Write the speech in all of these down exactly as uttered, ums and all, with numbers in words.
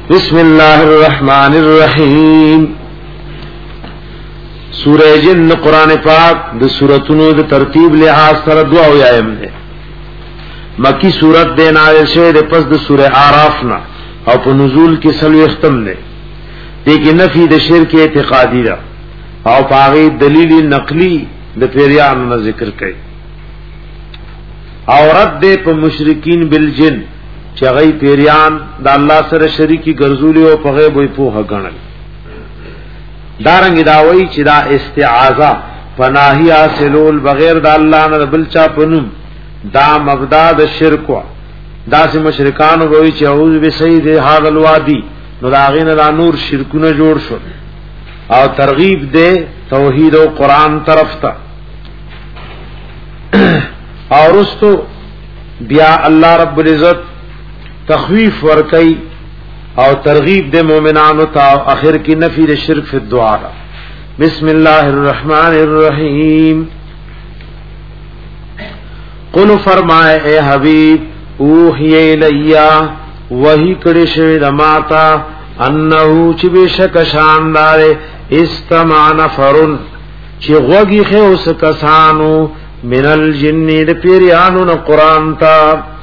بسم الله الرحمن الرحیم. سورہ جن قرآن پاک د سورتونو د ترتیب لحاظ سره دعا ویایم ده. مکی سورت دے نازل شوه د پس د سورہ اعراف نا او په نزول کې سلو ختم ده. دې کې نفی د شرک اعتقادی ده او پاغي دلیل نقلی د پیریانو ذکر کړي. او رد دې په مشرکین بالجن چې غي پیریان د الله سره شریکی ګرځولي او په غیب وي په غنل. دارنګ داوي چې دا استعاذہ پناهي حاصلول بغیر د الله نه بل چا پنوم دا مبدا د شرک وا. دا سه مشرکان وایي چې اعوذ بسید هذا الوادي نو دا غین لا نور شرکونه جوړ شو او ترغیب دے توحید او قران طرف ته. اور رستو بیا الله رب العزت تخویف ورکی او ترغیب دے مومنانو تا اخر کی نفی دے شرک فی الدعا. بسم اللہ الرحمن الرحیم. قل فرمائے اے حبیب اوحی الیا وحی کڑی شوی دماتا انہو چی بشک شاندار استمع نفرن چی غوگی خیوس کسانو من الجن دے پیریانو نا قرآن تا.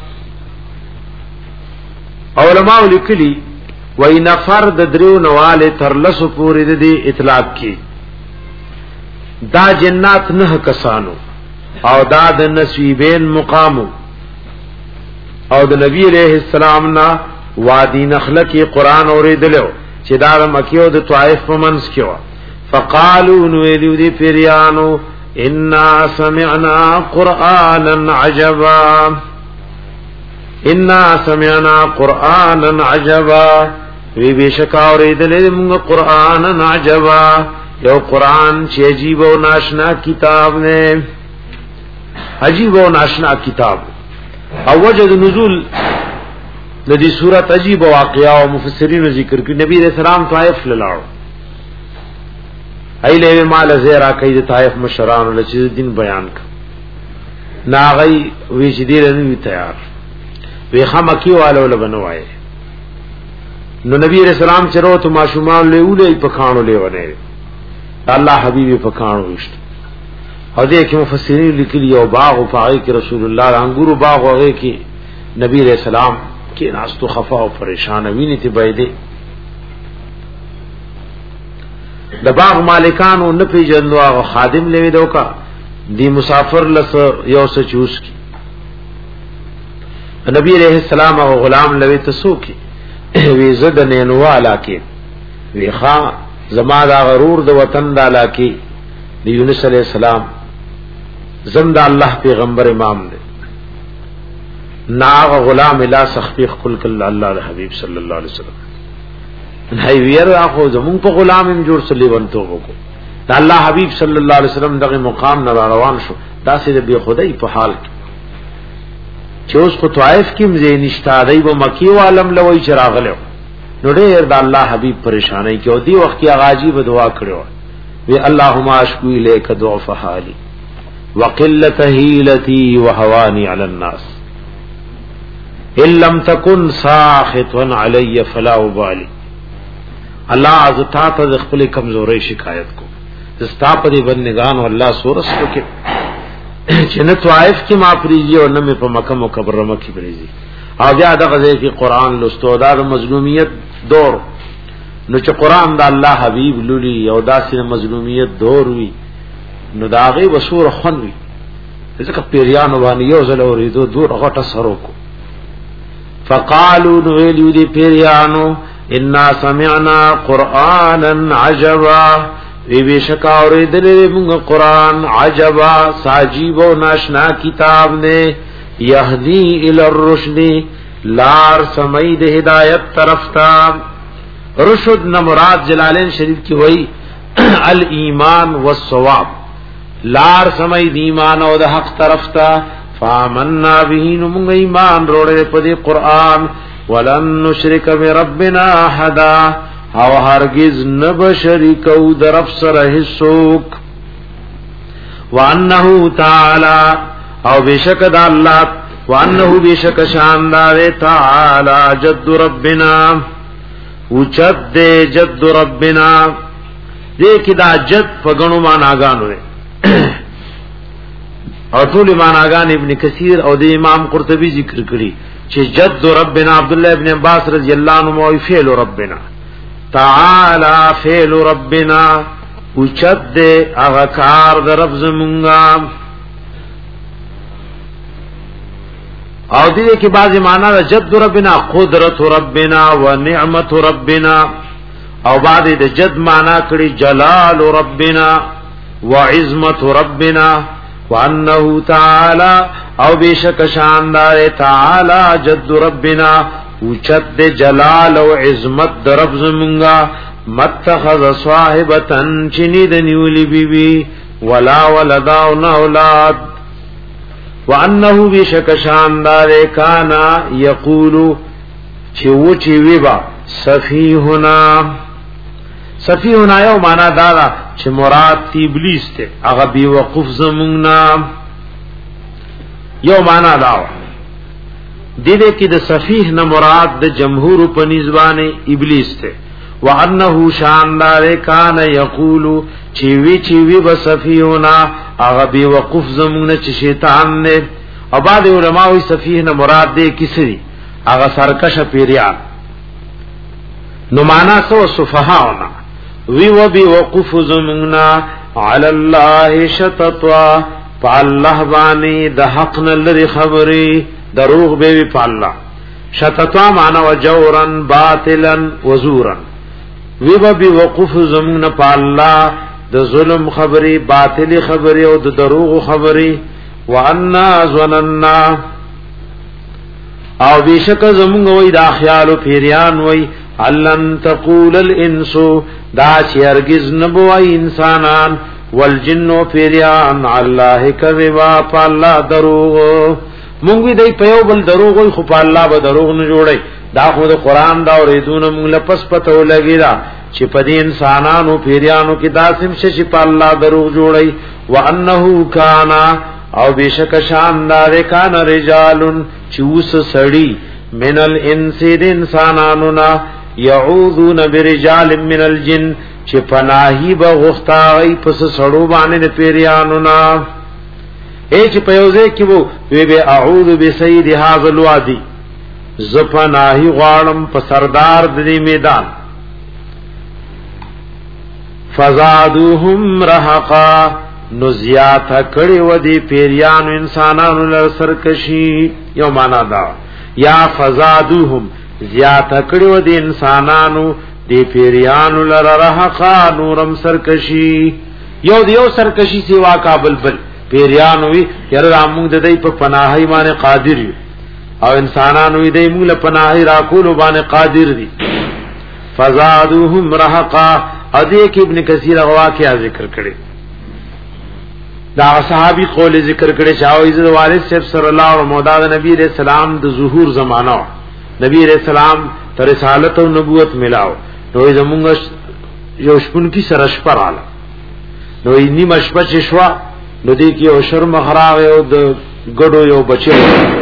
علماء لکلی وی نفر د دریو نواله تر لسو پوری د دې اطلاق کی دا جنات نه کسانو او دا د نصیبین مقامو او د نبی علیہ السلام نا وادی نخله کی قران اوریدلو چې دا مکی او د طائف په منځ کې و. فقالوا نویلو دی پیریانو انا سمعنا قرانا عجبا انا سمعنا قرانا عجبا وی بشکا اوریدلې موږ قران عجبا یو قران چې عجیب او ناشنا کتاب نه عجیب او ناشنا کتاب. او وجد نزول د دې سورۃ عجیب واقعا او مفسرین ذکر کړي. نبی رسول الله طائف لاړو ایله مال زیرا کوي د طائف مشران له چې دین بیان ک ناغي وی چې دې نه تیار وی خمکی والو لبنوای. نو نبی رسول الله چرو تو ماشومان له ولې پخانو لیونه الله حبیبی پخانو وشت. او دې کې مفسرین لیکلي یو باغ او پای کې رسول الله انګورو باغ وغه کې نبی رسول الله کې ناستو خفا او پریشان ویني ته بيدې د باغ مالکانو نه پیژندو او خادم لوي دوکا دی مسافر لس یو څه چوس کی نبی علیہ السلام او غلام لوي تسو کی وی زد نینوالا کی وی خا زما دا غرور د وطن د علاقه دی یونس علیہ السلام زنده الله پیغمبر امام دی ناغ غلام الا سخفی کل کل الله حبیب صلی الله علیه وسلم نه ویر اخو زمون په غلام هم جوړ سلی ونتو وکړه دا الله حبیب صلی الله علیه وسلم دغه مقام نه روان شو. دا سید به خدای په حال کې چې اوس کو طائف کې مزه نشتا دی و مکی و عالم لوي چراغلو نو ډېر د الله حبیب پریشانای کې او دی وخت کې غاجی به دعا کړو وی اللهم اشکو الیک ضعف حالی وقلت هیلتی وهوانی علی الناس ان لم تکن ساخطا علی فلا ابالی. الله عزتا ته خپل کمزوري شکایت کو زستا په دې بندگان او الله سورس کو کې چې نه طائف کې ما پریږي او نه په مکه مکرمه کې پریږي. او بیا دغه ځای کې قران لوستو دا مظلومیت دور نو چې قران د الله حبیب لولي او داسې مظلومیت دور وي نو داغه وسور خون وي ځکه پیریان باندې یو ځل اوریدو دور غټه سرو کو. فقالوا ویلو دی پیریانو انا سمعنا قرانا عجبا وی بشکا اوریدلې موږ قران عجبا ساجیب او ناشنا کتاب نے یهدی الی الرشد لار سمید ہدایت طرف تا. رشد نہ مراد جلالین شریف کی وئی الایمان والصواب لار سمید ایمان او د حق طرف تا. فامننا به موږ ایمان روړې په دې قران ولن نشرک بربنا احد او هرگز نبشریکو درف سره هیڅوک. وانه تعالی او بشک د الله وانه بشک شاندار تعالی جد ربنا اوچت دے جد ربنا دے کی دا جد پگنو معناگانو دے او ټول معناگان ابن کثیر او د امام قرطبی ذکر کړي چې جد ربنا عبداللہ ابن عباس رضی اللہ عنہ او فعل ربنا تعالی فعل ربنا اوچت دے اغا کار در رب زمونگا او دیده کی بعضی معنی دا جد ربنا قدرت ربنا و نعمت ربنا او بعضی دا جد معنی کری جلال ربنا و عظمت ربنا وانه تعالی او بیشک شاندار تعالی جد ربنا اوچت دے جلال و عظمت در رب زمونگا متخذ صاحبتن چنی دنیولی بی بی ولا ولداؤن اولاد وانه بشک شاندار کانا یقولو چیو چیوی با سفیہنا سفیہنا یو مانا دادا چی مراد تی ابلیس تے اغا بی وقف زمونگنا یو مانا داوا دیدے کی دا سفیہنا مراد دا جمہور پنیزبان ابلیس تے وانه شاندار کان یقولو چیوی چیوی بسفیونا اغا بی وقف زمون چی شیطان نے او بعد علماء سفیہنا مراد دے کسری اغا سرکش پیریان نو مانا سو صفحاونا وی و بی وقف زمونا علی اللہ شتطوا پا اللہ بانی دا حق نلری خبری دروغ بیوی پا اللہ شتطوا مانا و جورا باطلا وزورا وی با بی وقف زمون پا اللہ د ظلم خبری باطل خبری او د دروغ خبری وانا ظننا او بیشک زمون وی دا خیال او پیریان وی علن تقول الانس دا چې هرگز نبوای انسانان والجن پیریان الله کذبا په الله دروغ مونږ دې په یو بل دروغ خو په الله به دروغ نه جوړي دا خو د قران دا اوریدونه مونږ لپس پته ولګی دا چې په دې انسانانو پیریانو کې داسم شي په الله دروغ جوړي وانه کانا او بشک شاندار کان رجال چوس سړی من الانس د انسانانو نا يعوذون برجال من الجن چې پناهي به غختاوي پس سړو باندې پیریانو نا اچ پيوزه کې وو وی به اعوذ بسید هذا الوادي زپناهي غالم په سردار د میدان فزادوهم رهقا نزیات کړي و دي پیریانو انسانانو لر سرکشي یو معنا دا یا فزادوهم زیات کړي و دي انسانانو دی پیریانو لر رهقا نورم سرکشي یو دیو سرکشي سیوا قابل بل پیریانو وی ير رامو د دې په پناهي باندې قادر یو او انسانانو دې موږ له پناهي راکول باندې قادر دي فزادوهم رهقا ادې کې ابن کثیر واقعا ذکر کړي دا صحابي قول ذکر کړي چاو عزت والد صاحب صلی الله علیه مولا نبی رسول الله د ظهور زمانہ نبی رسول الله تر رسالت او نبوت ملاو نو زمونږ یو شپون کی سرش پر اعلی نو انی مشبچ شوا نو دې کې او شرم خراغ او د ګډو یو بچو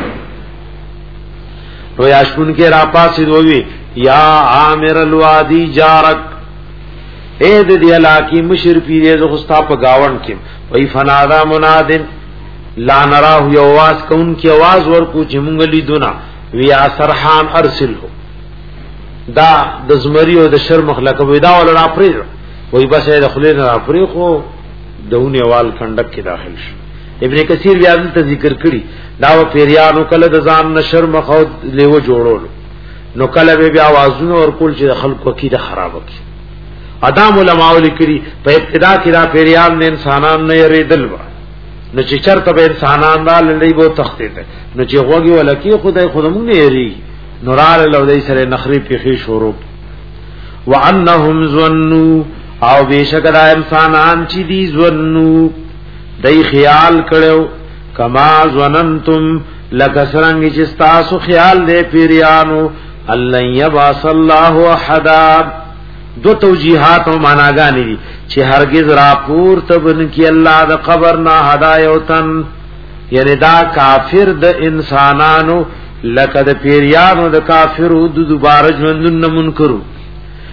نو یا شپون کې را پاسې دوی یا عامر الوادی جارک اے د دې علاقې مشر پیری زو خستا په گاون کې وای فنادا منادن لا نراه یو واس کون کی आवाज ورکو چې مونږ لیدونا ویا سرحان ارسلو دا د زمری او د شر مخلق ودا ول را پرې وای بس د خلین را پرې خو دونه وال کندک کې داخل شو ابن کثیر بیا د ذکر کړي دا و پیریانو کله د ځان نشر مخو لیو جوړول نو کله به بیا आवाजونه ور کول چې خلکو کې د خراب کی ادم علماء لیکري په ابتدا کې را پیریان نه انسانان نه یریدل و نو چې چرته به انسانان را لړۍ بو تختید نو چې غوږی ولکی خدای خودمون نه یری نورال لودای سره نخری پیخي شروع وانهم ظنوا او بشکدا انسانان چې دي ظنوا دای خیال کړو کما ظننتم لکسرنګ چې تاسو خیال دې پیریانو الله یبعث الله احد دو توجیحات او معناګانې دي چې هرگز را پور تبن کی الله د قبر نه هدایتن یعنی دا کافر د انسانانو لکه د پیریانو د کافرو د دوباره ژوندون منکرو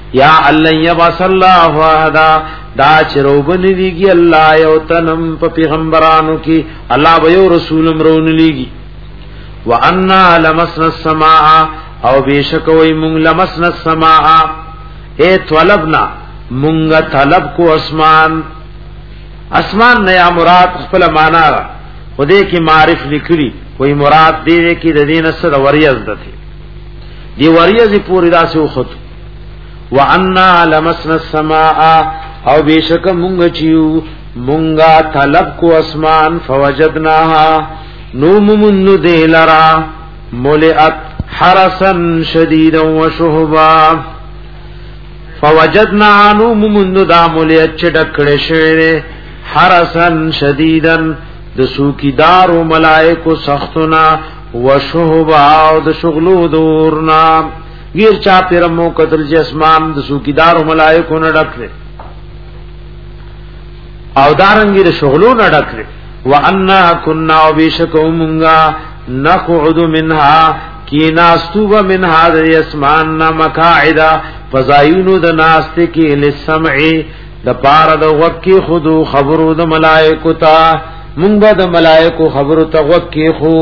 یا الله یبعث الله وحدا دا چروبن دیږي الله یو تنم په پیغمبرانو کې الله به یو رسول امرون لیږي وانا لمسنا السماء او بیشک وای مونږ لمسنا السماء اے طلبنا مونږ طلب کو اسمان اسمان نیا مراد خپل معنا را خدای کی معرف لیکلی کوئی مراد دې کې د دین سره وریاض ده دی وریاض پوری داسې وخت وانا لمسنا السماء او بیشک مونږ چیو مونږه طلب کو اسمان فوجدناها نو ممن دلرا ملئت حرسا شديدا وشهبا فوجدنا نو ممن دا ملئت چډکړې شوی حرسا شديدا د سوکیدار او ملائکو سختنا وشهبا او د شغلو دورنا غیر چا پیرمو قتل جسمان د سوکیدار او ملائکو نه ډکړي او دارنګي د شغلو نه ډکړي وانا كنا وبشكومغا نقعد منها کی ناستوب منها د اسمان نا مقاعد فزاینو د ناست کی لسمع د پار د وکی خودو خبرو د ملائکو تا مونږ د ملائکو خبرو ته وکی خو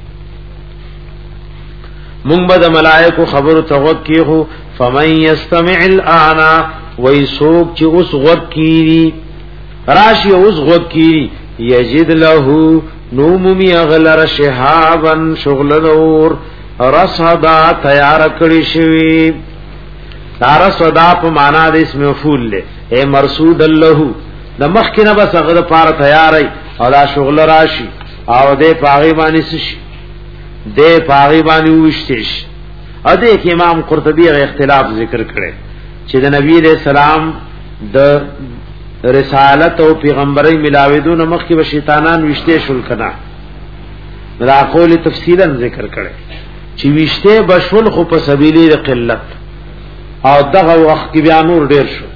مونږ د ملائکو خبرو ته وکی خو فمن يستمع الان ويسوق چې اوس وکی راشي اوس وکی یجد له نوممی اغلر شهابا شغل دور رصدا تیار کړی شوی دار صدا په معنا د اسم مفعول له اے مرصود الله د مخکنه بس هغه پاره تیارای او دا شغل راشي او دې پاغي باندې شي دې پاغي باندې وشتش ا دې کې امام قرطبی اختلاف ذکر کړي چې د نبی له سلام د رسالت او پیغمبري ملاویدون مخکې به شیطانان وشته شول کنا دا قول تفصیلا ذکر کړي چې وشته بشول خو په سبیل قلت او دغه وخت کې بیا نور ډیر شو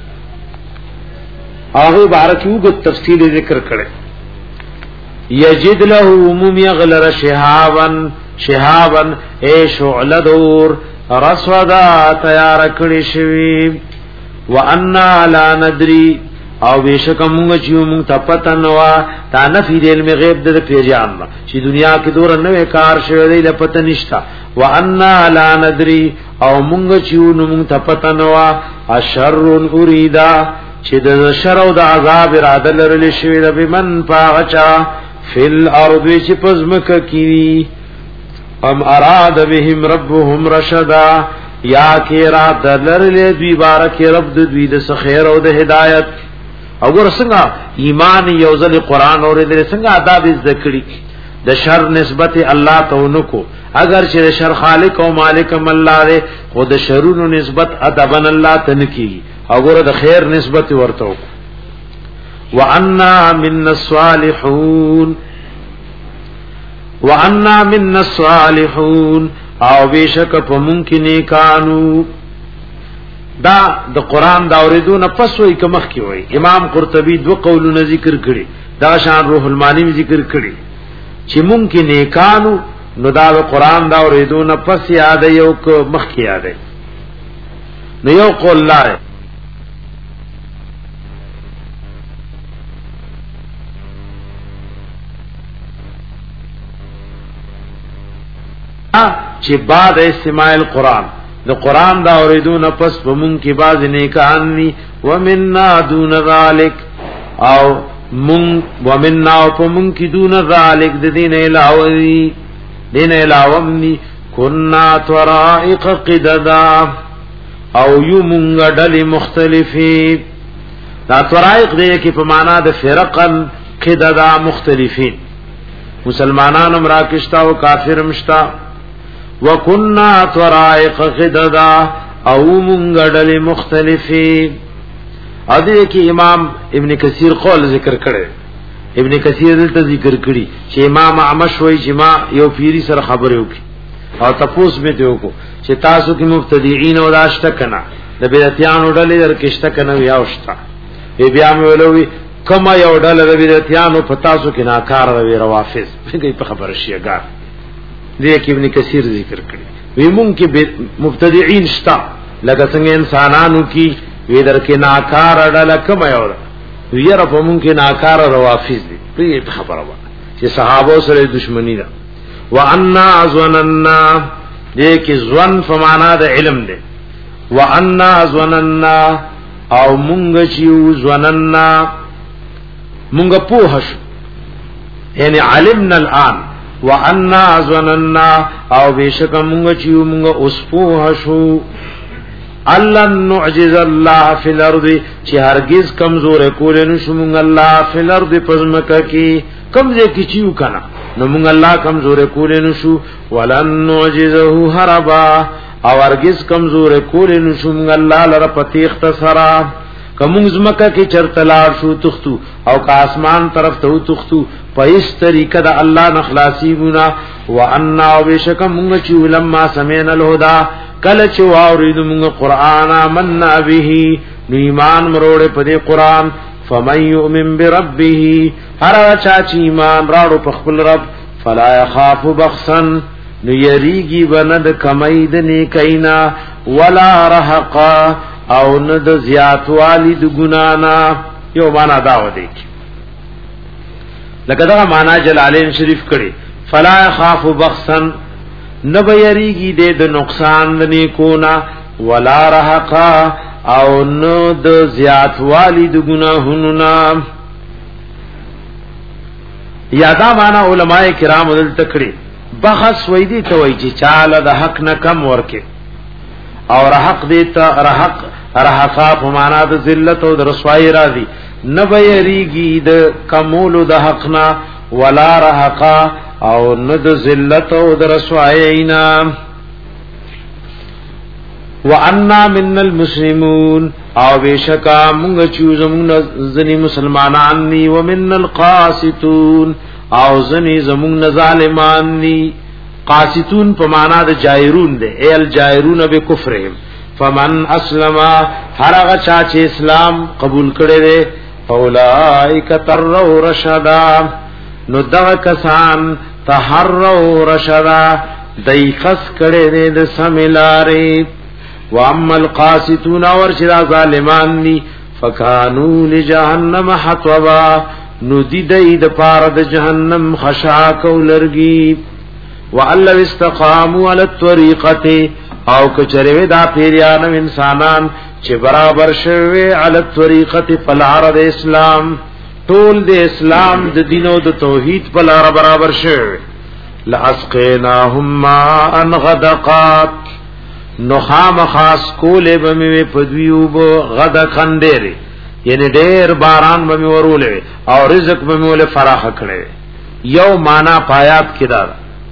هغه بارکیو کو تفصیل ذکر کړي یجد له عموم یغلر شهابا شهابا اے شعل دور رسودا تیار کړي شوی وانا لا ندري او بیشک مونږ چې مونږ ته پته نو تا نفی د علم غیب د پیژان چې دنیا کې دور نوې کار شوی دی له پته نشتا وانا لا ندري او مونږ چې مونږ ته پته نو اشر اریدا چې د شر او د عذاب اراده لرل شوی د بمن پاغچا فل ارض چې پزمک کی ام اراد بهم ربهم رشدا یا کې را دلرل دوی بارک رب د دوی د خیر او د هدایت او ګور څنګه ایمان یوزل قران اور دې څنګه آداب ذکری د شر نسبت الله ته ونکو اگر چې شر خالق او مالک ام الله دې خود شرونو نسبت ادبن الله ته نکی او ګور د خیر نسبت ورته وعنا من الصالحون وعنا من الصالحون او بیشک په ممکن کانو دا د قران دا اوریدونه پس وای کمخ کی وای امام قرطبی دو قولونه ذکر کړي دا شان روح المانی ذکر کړي چې ممکن کانو نو دا قران دا اوریدونه پس یاد یو مخ کی یاد نو یو قول لاره چې بعد استماع القران د قران دا اوریدون پس ومن کی باز نیکان نی ومننا دون ذالک او من ومننا ومن کی دون ذالک د دین الهوی دین الهوی کنا طرائق قددا او یمنګ ډل مختلفی دا طرائق دی کی په معنا د فرقن قددا مختلفین مسلمانان امراکشتا او کافر مشتا وکنا طرائق قددا او منګړل مختلفی ا دې کې امام ابن کثیر قول ذکر کړي ابن کثیر دلته ذکر کړي چې امام اعمش وایي چې ما یو پیری سره خبرې وکړي او تاسو مې ته وکړو چې تاسو کې مبتدیعين او داشته کنا د بدعتيانو ډلې درکشته کنا یاوشتا ای بیا مې ولوي کما یو ډله د بدعتيانو په تاسو کې ناکار وي روافض څنګه په خبره شيګار دې کې ابن کثیر ذکر کړي وی مونږ کې مبتدعين شتا لکه څنګه انسانانو کی وی درکې ناکار اډل کم یو ویره په مونږ کې ناکار روافض دي په خبره وه چې صحابه سره دښمنی ده وان ظننا دې کې ځوان په معنا د علم ده وان ظننا او مونږ چې ظننا مونږ په هش یعنی علمنا الان وان ظننا او بشک مونږ چې مونږ اوس په هشو الله نعجز الله فی الارض چې هرگز کمزور کول نه شوم الله فی الارض پزمکه کی کمزې کی چیو کنا نو مونږ الله کمزور کول نه شو ولن نعجزه هربا او هرگز کمزور کول نه شوم الله لره پتی اختصارا کوم زمکه کی چرتلار شو تختو او کا اسمان طرف ته تختو په اس طریقه د الله نخلاصی بنا وان وبشک مونږ چې لما سمعنا الهدى کله چې واورید موږ قران آمنا به ایمان مروړې په دې قران فمن يؤمن بربه هر چا چې ایمان راړو په خپل رب فلا يخاف بخسا نو یریږي بند کمید نه کینا ولا رهقا او ند زیات والد ګنانا یو معنا دا و دی لکه دا معنا جلالین شریف کړي فلا يخاف بخسا نبیریگی دے د نقصان دنی کونا ولا رحقا او نو د زیات والی د گناہننا یادا مانا علماء کرام دل تکڑی بخص ویدی توی چی چال د حق نه کم ورکے او رحق دیتا رحق رحقا فمانا د ذلت او د رسوائی راضی نبیریگی د کمولو د حقنا ولا رحقا او ند ذلت او درسواینا وانا من المسلمون او بشکا مونږ چې زمونږ ځنی مسلمانان ني ومن القاسطون او ځنی زمونږ ظالمان ني قاسطون په معنا د جائرون دي ال جائرون بکفرهم فمن اسلم هرغه چا چې اسلام قبول کړي دي اولائک تروا رشدا نو دغه کسان تحروا رشدا دای خس کړي دې د سملارې واما القاسطون ورشدا ظالمان ني فكانوا لجهنم حطبا نو دي دای د پاره د جهنم خشاک ولرګي وعلو استقاموا على الطريقه او کچره دا پیریان انسانان چې برابر شوه على الطريقه فالعرض اسلام ټول د اسلام د دین او د توحید په لار برابر شوه لاسقیناهم ماء غدقات نخام خاص کوله بمې پدویو بو غدقن ډېر یعنی ډېر باران بمې ورولې او رزق بمې ول فراخ کړي یو معنا پایات کړه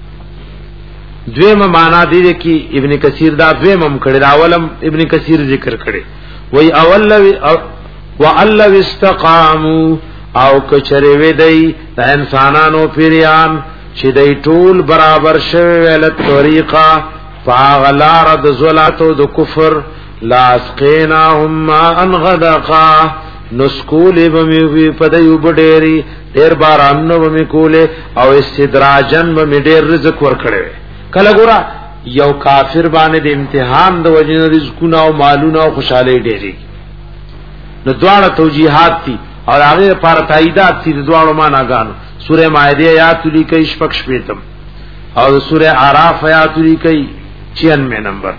دویم معنا دې کې ابن کثیر دا دویم هم کړي راولم ابن کثیر ذکر کړي وای اول وعلو استقاموا او کچره وی دی د انسانانو پیریان چې دی ټول برابر شوی ول طریقه فاغلار د زلاتو د کفر لاسقیناهم ان غدقا نسکول بمی وی پدیو بډيري ډیر باران نو بمی کوله او استدراجن بمی ډیر رزق ورکړي کله ګورا یو کافر باندې د امتحان د وجنه رزقونه او مالونه او خوشاله ډيري نو دواړه توجیهات دي اور هغه لپاره تاییدات دي دواړو معناګانو سوره مائده آیات لیکي شپږ شپیتم او سوره اعراف آیات لیکي چھیانوے نمبر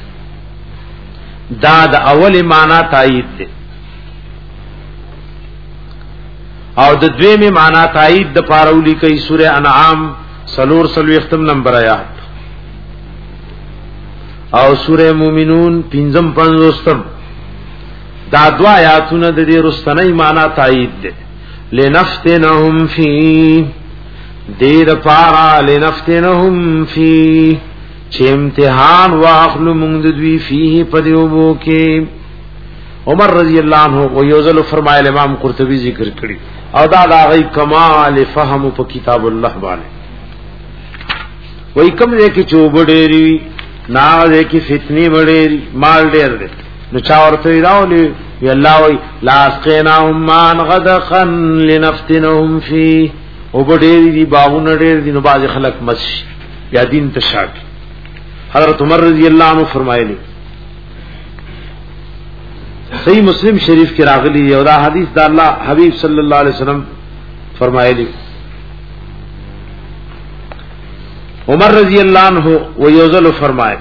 دا د اول معنا تایید دي او د دویمه معنا تایید د پارولی کوي سوره انعام سلور سلوختم نمبر آیات او سوره مومنون پنځم پنځوستم دا دوا آیاتونه د دې رستنی معنا تایید دي لنفتنهم فی دیر پارا لنفتنهم فی چې امتحان واخلو موږ د دوی فيه پدیوبو کې عمر رضی الله عنه او یوزل فرمایله امام قرطبی ذکر کړي او دا د غي کمال فهم په کتاب الله باندې وای کوم دې کې چوبډيري نا دې کې فتنی وړيري مال ډېر دې نو چا ورته راولي وی الله وی لاسقیناهم مان غدقن لنفتنهم فيه او وړيري دي باغونه ډېر دي نو باز خلق مس یا دین تشاک حضرت عمر رضی اللہ عنہ فرمائے صحیح مسلم شریف کې راغلی او دا حدیث د الله حبیب صلی الله علیه وسلم فرمایلی عمر رضی اللہ عنہ ویوزل فرمائے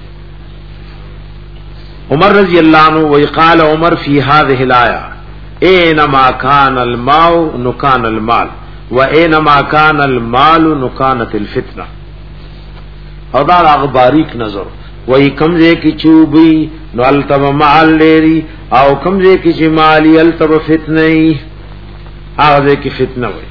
عمر رضی اللہ عنہ وقال عمر فی هذه الآیہ اینما کان الماء نکان المال و اینما کان المال نکانت الفتنہ او دا اغباریک نظر وی کمزے کی چوبی نو التب مال لیری او کمزے کی چمالی التب فتنی آغازے کی فتنہ وی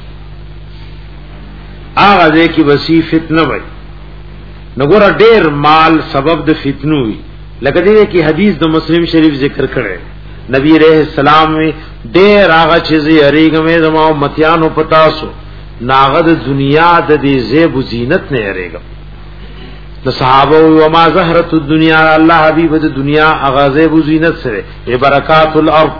آغازے کی وسی فتنہ وی نگورا ډیر مال سبب د فتنو وی لکه دې کی حدیث د مسلم شریف ذکر کړي نبی علیہ السلام میں ډیر هغه چیزې اړیږي زمو امتیانو پتاسو ناغد دنیا د دې زیب زینت نه اړیږي د صحابه او ما زهرت الدنيا الله حبیب د دنیا هغه زیب زینت سره برکات الارض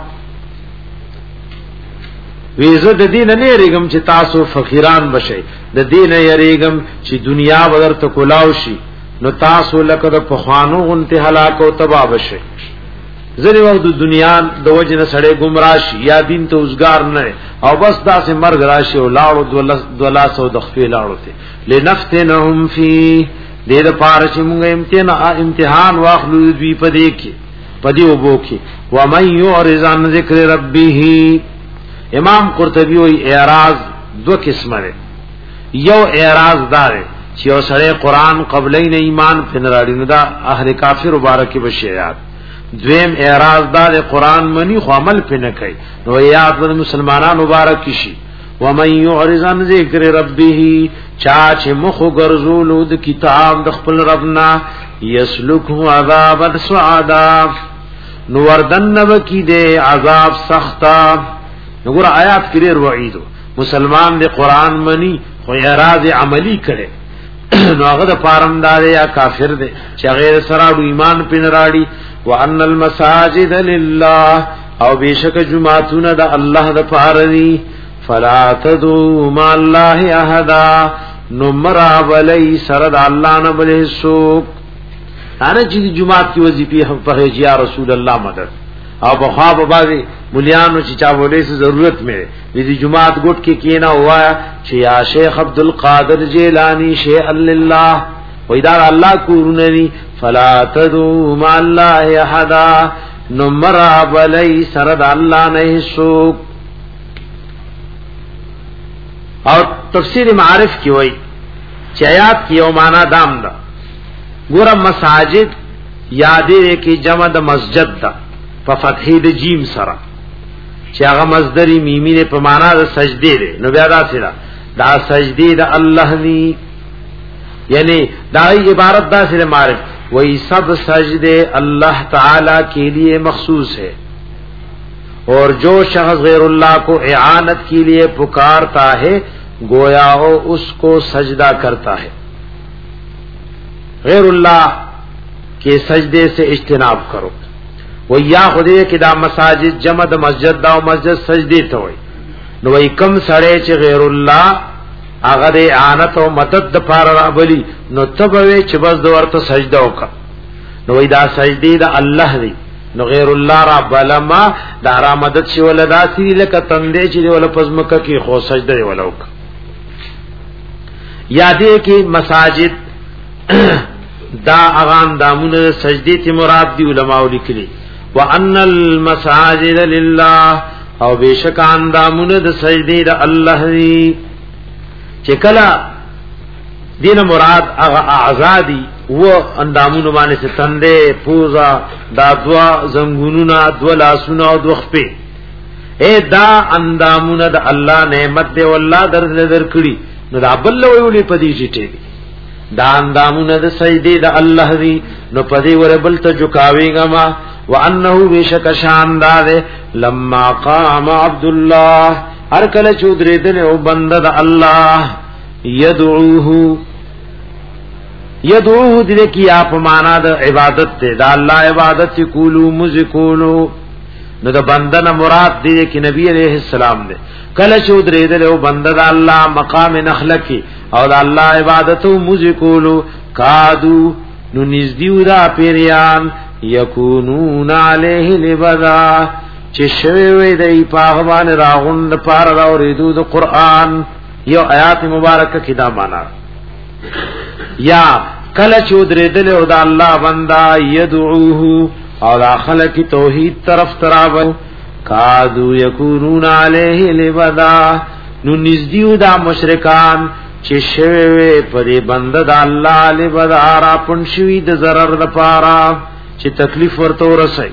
ویزه د دین نه ریګم چې تاسو فقیران بشئ د دین نه ریګم چې دنیا بدر ته کولاو شي نو تاسو لکه د پخوانو غنته هلاک او تباہ بشئ زری وخت د دنیا د وجنه سړی گمراه شي یا دین ته اوسګار نه او بس داسې مرګ راشي او لاړو دولا سو د خپل لاړو ته لنفتنهم فی دې د پاره چې موږ امتحان امتحان واخلو دوی په دې کې په دې وبو کې و من یعرض عن ذکر ربه امام قرطبی وی اعراض دو قسمه ده یو اعراض دار چې یو سره قران قبلین ایمان پنراړي نو دا اهل کافر مبارک بشیات دویم اعراض دار قران منی خو عمل پنه کوي نو یاد ور مسلمانانو مبارک شي و من یعرض عن ذکر ربه چا چې مخ ګرځولو د کتاب د خپل ربنا یسلکه عذاب السعدا نو وردن نبکی دے عذاب سختا نګور آیات کې ډېر وعید مسلمان دې قران منی خو اعراض عملی کړي نو هغه د پارمدار یا کافر دې چې غیر سره ایمان پین راړي وان المساجد لله او بشک جمعتون د الله د پارني فلا تدعوا مع الله احد نمرا ولی سره د الله نه بل هیڅوک انا چې جمعات کی وظیفه په یا رسول الله مدد او بخواب بازی ملیانو چې چا بولے سے ضرورت میں ویدی جماعت گٹ کے کینا ہوا چې یا شیخ عبدالقادر جیلانی شیخ اللہ ویدار اللہ کورننی فلا تدعوا مع اللہ احدا نمرا بلی سرد اللہ نحسوک اور تفسیر معارف کی وئی چیات کی اومانا دام دا گورا مساجد یادے کی جمع دا مسجد دا په فتحې د جیم سره چې هغه مصدر میمی نه په معنا د سجدي دی نو بیا دا سره دا سجدي د الله ني یعنی دا عبارت دا سره معرف وہی سب سجدے اللہ تعالی کے لیے مخصوص ہے اور جو شخص غیر اللہ کو اعانت کے لیے پکارتا ہے گویا ہو اس کو سجدہ کرتا ہے غیر اللہ کے سجدے سے اجتناب کرو و یا خدای کې دا مساجد جمع د مسجد دا او مسجد سجدي ته وای نو وای کم سړی چې غیر الله هغه د اعانت او مدد د پاره راولي نو تبوي چې بس د ورته سجده وکړه نو وای دا سجدي د الله دی نو غیر الله را بلما دا را مدد شي ولدا سي لکه تندې چې ول پزمکه کې خو سجده دی ولوک یادې کې مساجد دا اغان دامونه سجدي ته مراد دی علماء لیکلي وان المساجد لله او بشکان دامونه د سجدي د الله دی چې کلا دین مراد هغه اعزادي و اندامونه باندې ستنده پوزا دا دوا زنګونونه دوا لاسونه او دوخ په اے دا اندامونه د الله نعمت دی والله در درکړي نو دا بل ویولې پدې چټي دا اندامونه د سجدي د الله دی نو پدې ور بل ته جوکاويګه ما وانه بشک شاندار لما قام عبد الله هر کله چودري دل او بنده د الله يدعوه يدعوه دې کی اپ معنا د عبادت ته د الله عبادت کولو مزکولو نو د بنده نه مراد دې کی نبی عليه السلام دې کله چودري دل او بنده د الله مقام نخلکی او د الله عبادت مزکولو کادو نو نزدیو دا پیریان یکونون علیه لبدا چې شوی وي دی پاغوان راغون پار راوریدو د قران. یو آیات مبارکه کې دا معنا یا کله چې درېدل او د الله بندا يدعوه او داخله کی توحید طرف تراو کادو یکونون علیه لبدا نو نزدیو دا مشرکان چې شوی پرې بنده د الله لبدا را پنشوي د zarar د پارا چې تکلیف ورته ورسي.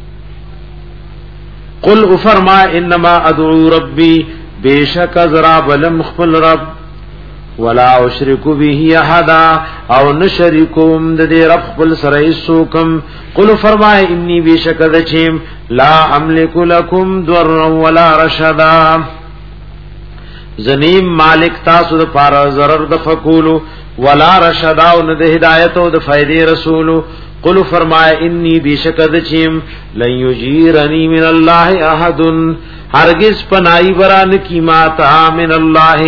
قل فرما انما ادعو ربي بیشک ازرا بلم خپل رب ولا اشرک به احد او نشریکم د دې رب خپل سره سوکم. قل فرما انی بیشک دچم لا املک لكم ضرا ولا رشدا زنیم مالک تاسو د پار zarar د فقولو ولا رشدا او د هدایت او د فائدې رسولو. قل فرمائے انی بیشک دچیم لن یجیرنی من اللہ احد ہرگز پنائی بران کی ماتا من اللہ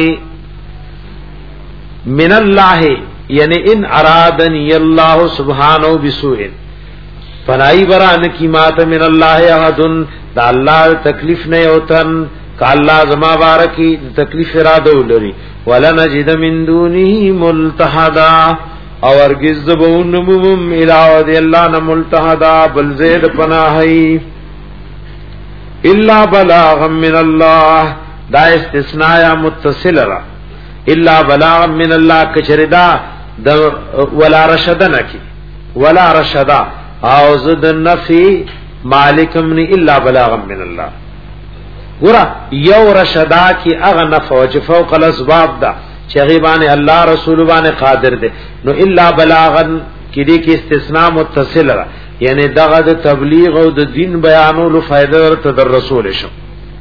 من اللہ یعنی ان ارادنی اللہ سبحانہ بسوء پنائی بران کی ماتا من اللہ احد دا اللہ تکلیف نہیں ہوتن کا اللہ زما بارکی تکلیف ارادو لری ولنجد من دونی ملتحدا او ارگز زبون نموم الہو دی اللہ نملتحدا بل زید پناہی الا بلاغا من اللہ دا استثناء متصل را الا بلاغا من اللہ کچردا دا ولا رشدنکی ولا رشدا او زد نفی مالکم نی الا بلاغا من اللہ گورا یو رشدا کی اغنف وچ فوق الاسباب دا چغیبان اللہ رسول بان قادر دے نو الا بلاغن کی دی کی استثناء متصل را یعنی دغه د تبلیغ او د دین بیانولو فائدہ ورته در رسول شو.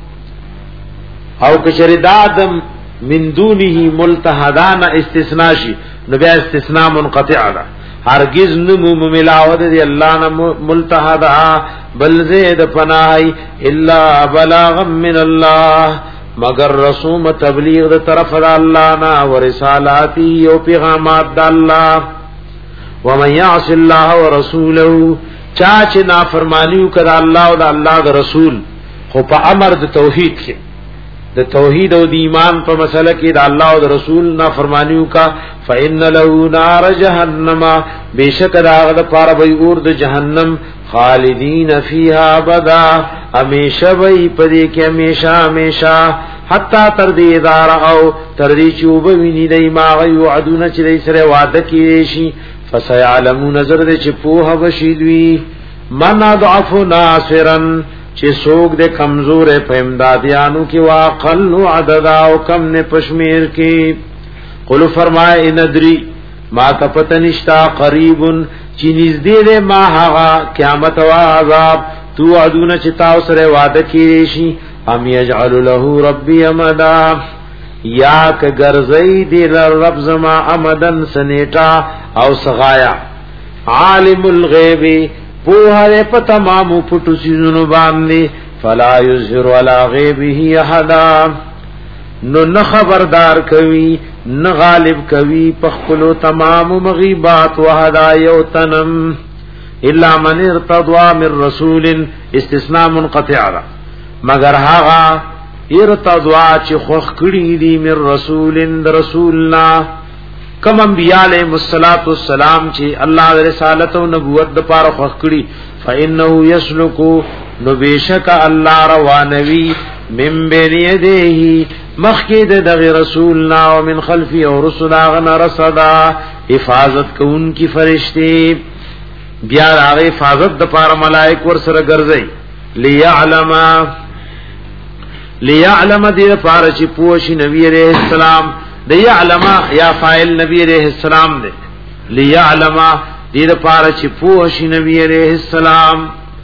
او کچری دادم من دونه ملتحدان استثناء شي نو بیا استثناء منقطع ده هرگز نمو ملاود دی اللہ نا ملتحدا بل زید پناہی الا بلاغا من اللہ مگر رسوم تبلیغ دا طرف دا اللہ نا ورسالاتی و پیغامات دا اللہ ومن یعص اللہ ورسولہ چاچ نافرمانیو کدا اللہ و دا اللہ دا رسول خو پا امر دا توحید کے دا توحید او دی ایمان پا مسئلہ کی دا اللہ و دا رسول نافرمانیو کا فإن له نار جہنم بے شک دا غد پارا بی اور دا جہنم خالدین فیہا ابدا ہمیشہ بی پدے کے ہمیشہ ہمیشہ حتی تردی ادارہ او تردی چوب وینی دی ماغی وعدون چلی سر وعدہ کی ریشی فسیعلمون نظر دے چپوہ بشیدوی من اضعف ناصرن چه سوک دے کمزور په امدادیانو کی واقل عددا او کم نے پشمیر کی قل فرمائے ندری ما کپتنشتا قریب چی نزدی دے ما حقا قیامت و عذاب تو عدون چتاو سر وعدہ کی ریشی ام یجعل له ربی امدا یا که گرزئی دی رب زما امدن سنیٹا او سغایا عالم الغیبی پوہرے پا تمامو پٹو سیزنو باندی فلا یظہر علی غیبه احدا نو نخبردار کوي نغالب کوي پخپلو تمام مغیبات وحدا یوتنم الا من ارتضوا من رسول استثناء منقطع مگر هاغا ارتضوا چی خوخ کری دی من رسول رسولنا کم انبیاء علیہ السلام چی اللہ رسالت و نبوت دا پار خوخ کری فإنہو یسلکو نو بیشک اللہ روانوی من بین یدیہی مخید دغی رسولنا ومن خلفی و رسول آغنا رسدا حفاظت کو ان کی فرشتے بیار آغی حفاظت دا پار ملائک ورسر گرزئی لیعلم لیعلم دیر پار چی پوشی نبی علیہ السلام لیعلم یا فاعل نبی علیہ السلام دے لیعلم دیر پار چی پوشی نبی علیہ السلام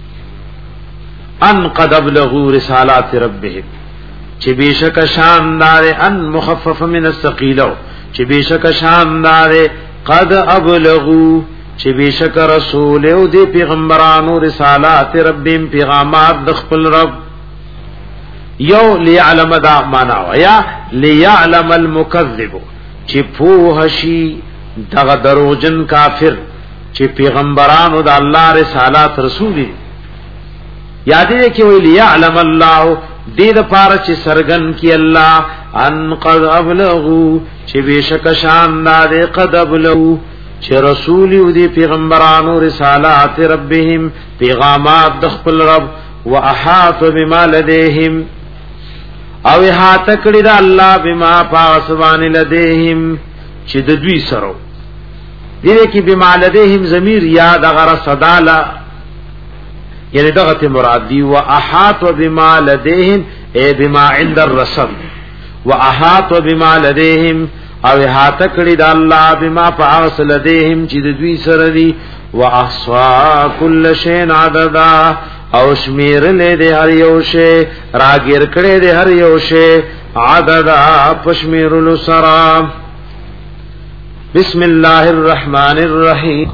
ان قد ابلغوا رسالات ربهم چی بیشک شاندار ان مخفف من الثقیلو چی بیشک شاندار قد ابلغوا چی بیشک رسول او دی پیغمبرانو رسالات ربهم پیغامات دخپل رب یو لیعلم دا مانا یا لیعلم المکذب چی پوہشی دغ دروجن کافر چې پیغمبرانو د الله رسالات رسولي یاد دې کې ویل یعلم الله دې د پاره چې سرغن کی الله ان قد ابلغوا چې بشک شان دې قد ابلغوا چې رسولي دې پیغمبرانو رسالات ربهم پیغامات د خپل رب واحاط بما لديهم او احاط کړی دا الله بما پاسوان لديهم چې د دوی سره دې کې بما لديهم ضمیر یاد غره صدالا یعنی دغه مراد دی واحاط بما لديهم اي بما عند الرسل واحاط بما لديهم او احاط کړی دا الله بما پاس لديهم چې د دوی سره دی واحصا كل شيء عددا او شمیر له دې هر یو شی راګر کړي دې هر یو شی عددا پشمیر السرا بسم الله الرحمن الرحیم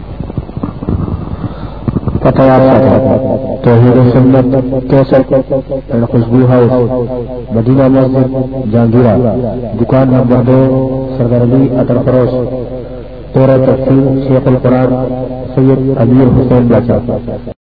توحید و سنت کیسٹ اینڈ خوشبو ہاؤس مدینہ مسجد جہانگیرہ دکان نمبر دو سردار علی عطر فروش تورہ تفسیر شیخ القرآن سید امیر حسین باچا